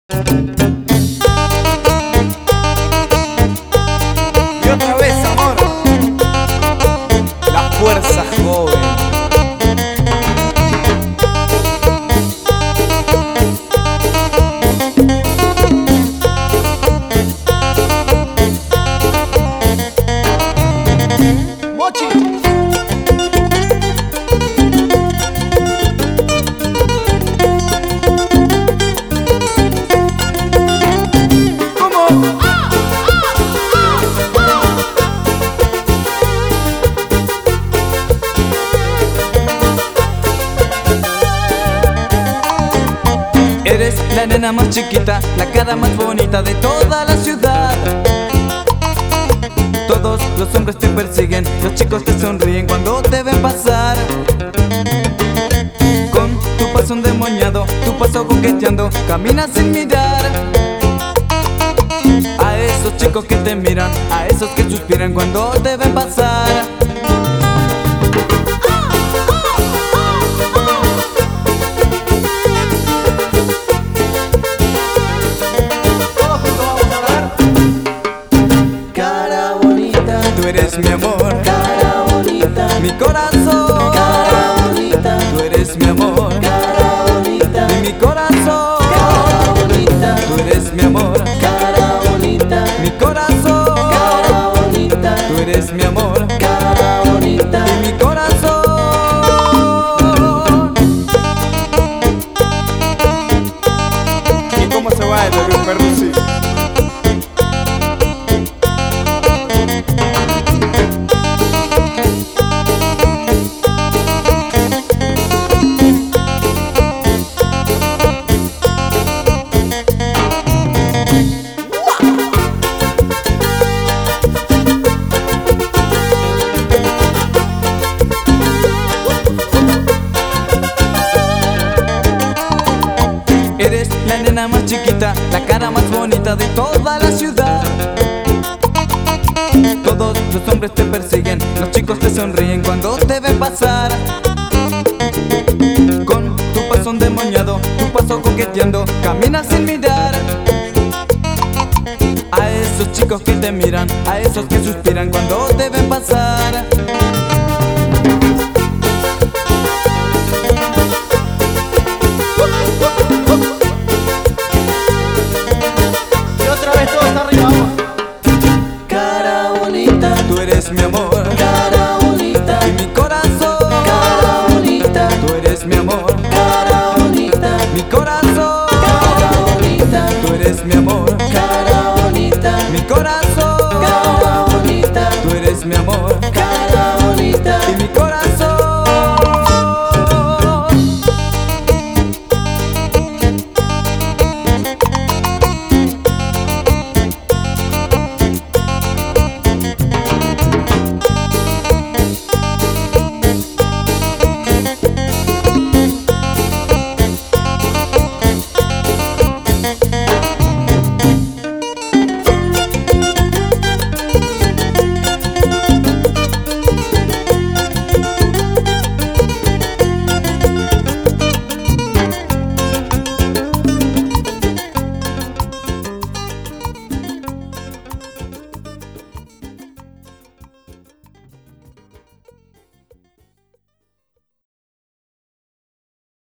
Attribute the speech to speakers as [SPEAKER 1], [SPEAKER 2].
[SPEAKER 1] Y otra vez, amor, la fuerza joven. Mochi.
[SPEAKER 2] Eres la nena más chiquita, la cara más bonita de toda la ciudad. Todos los hombres te persiguen, los chicos te sonríen cuando te ven pasar. Con tu paso endemoniado, tu paso coqueteando, caminas sin mirar. A esos chicos que te miran, a esos que suspiran cuando te ven pasar. Tú eres mi amor,
[SPEAKER 3] cara bonita,
[SPEAKER 2] mi corazón,
[SPEAKER 3] cara bonita,
[SPEAKER 2] tú eres mi amor,
[SPEAKER 3] cara bonita,
[SPEAKER 2] y mi corazón,
[SPEAKER 3] cara bonita,
[SPEAKER 2] tú eres mi amor,
[SPEAKER 3] cara bonita,
[SPEAKER 2] mi corazón,
[SPEAKER 3] cara bonita,
[SPEAKER 2] tú eres mi amor,
[SPEAKER 3] cara bonita,
[SPEAKER 2] y mi corazón.
[SPEAKER 1] ¿Y cómo se va el de un Peruzzi?
[SPEAKER 2] Eres la nena más chiquita, la cara más bonita de toda la ciudad. Todos los hombres te persiguen, los chicos te sonríen cuando te ven pasar. Con tu paso endemoniado, tu paso coqueteando, caminas sin mirar. A esos chicos que te miran, a esos que suspiran cuando te ven pasar.